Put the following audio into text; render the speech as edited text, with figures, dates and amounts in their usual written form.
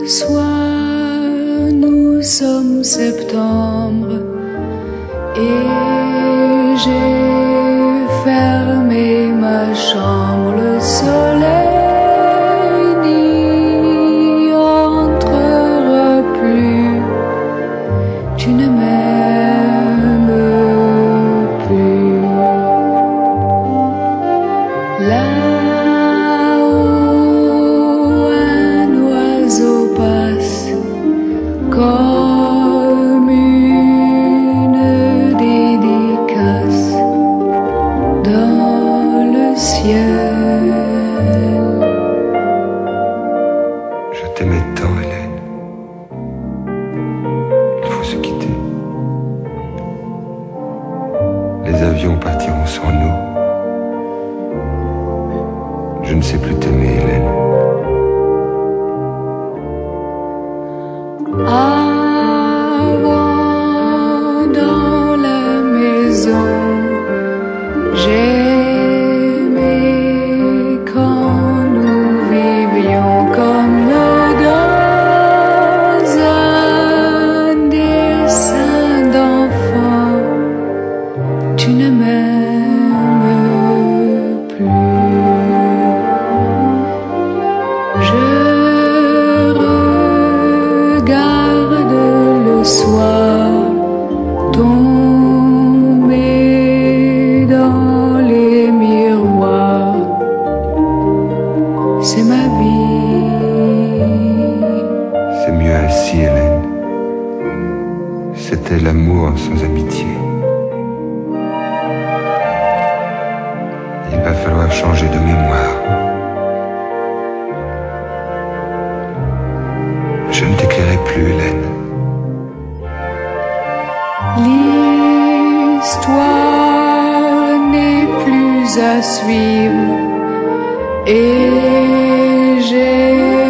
soir, nous sommes septembre et j'ai fermé ma chambre. Le soleil n'y entrera plus. Tu ne m'aimes plus. Là-haut, un oiseau passe comme une dédicace dans le ciel. Je t'aimais tant, Hélène. Il faut se quitter. Les avions partiront sans nous. Je ne sais plus t'aimer, Hélène. Avant, dans la maison, j'aimais quand nous vivions comme dans un dessin d'enfant. Tu ne m'aimes plus. Je regarde le soir tomber dans les miroirs. C'est ma vie. C'est mieux ainsi, Hélène. C'était l'amour sans amitié. Il va falloir changer de mémoire. Je ne t'éclairai plus, Hélène. L'histoire n'est plus à suivre et j'ai